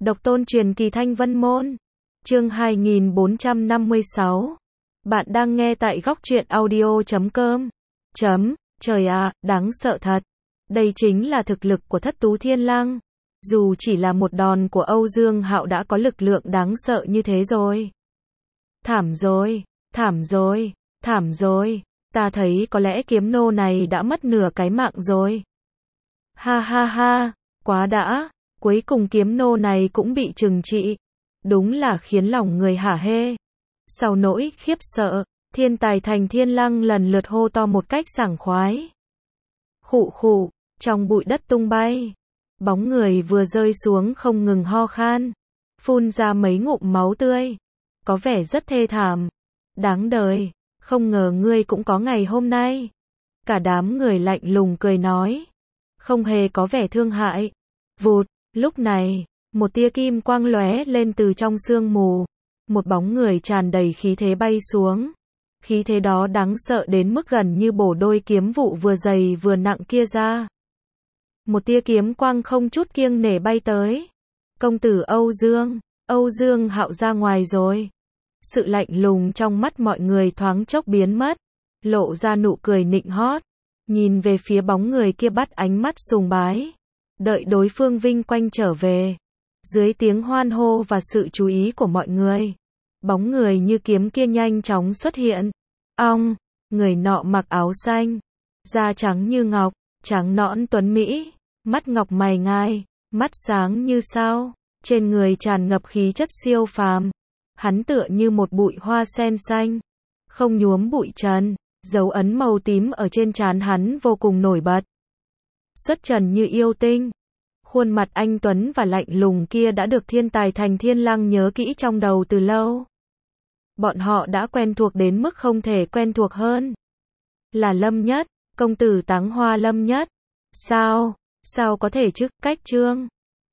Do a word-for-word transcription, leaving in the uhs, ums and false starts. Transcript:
Độc tôn truyền kỳ Thanh Vân Môn. Chương hai nghìn bốn trăm năm mươi sáu. Bạn đang nghe tại góc truyện audio chấm com. Chấm, trời ạ, đáng sợ thật. Đây chính là thực lực của Thất Tú Thiên Lăng. Dù chỉ là một đòn của Âu Dương Hạo đã có lực lượng đáng sợ như thế rồi. Thảm rồi, thảm rồi, thảm rồi. Ta thấy có lẽ kiếm nô này đã mất nửa cái mạng rồi. Ha ha ha, quá đã. Cuối cùng kiếm nô này cũng bị trừng trị. Đúng là khiến lòng người hả hê. Sau nỗi khiếp sợ, thiên tài Thành Thiên Lăng lần lượt hô to một cách sảng khoái. Khụ khụ, trong bụi đất tung bay. Bóng người vừa rơi xuống không ngừng ho khan. Phun ra mấy ngụm máu tươi. Có vẻ rất thê thảm. Đáng đời, không ngờ ngươi cũng có ngày hôm nay. Cả đám người lạnh lùng cười nói. Không hề có vẻ thương hại. Vụt, lúc này, một tia kim quang lóe lên từ trong sương mù. Một bóng người tràn đầy khí thế bay xuống. Khí thế đó đáng sợ đến mức gần như bổ đôi kiếm vụ vừa dày vừa nặng kia ra. Một tia kiếm quang không chút kiêng nể bay tới. Công tử Âu Dương, Âu Dương Hạo ra ngoài rồi. Sự lạnh lùng trong mắt mọi người thoáng chốc biến mất, lộ ra nụ cười nịnh hót, nhìn về phía bóng người kia bắt ánh mắt sùng bái, đợi đối phương vinh quanh trở về. Dưới tiếng hoan hô và sự chú ý của mọi người, bóng người như kiếm kia nhanh chóng xuất hiện. Ong, người nọ mặc áo xanh, da trắng như ngọc, trắng nõn tuấn mỹ, mắt ngọc mày ngai, mắt sáng như sao, trên người tràn ngập khí chất siêu phàm. Hắn tựa như một bụi hoa sen xanh, không nhuốm bụi trần, dấu ấn màu tím ở trên trán hắn vô cùng nổi bật. Xuất trần như yêu tinh. Khuôn mặt anh tuấn và lạnh lùng kia đã được thiên tài Thành Thiên Lăng nhớ kỹ trong đầu từ lâu. Bọn họ đã quen thuộc đến mức không thể quen thuộc hơn. Là Lâm Nhất, công tử Táng Hoa Lâm Nhất. Sao, sao có thể chứ, cách trương.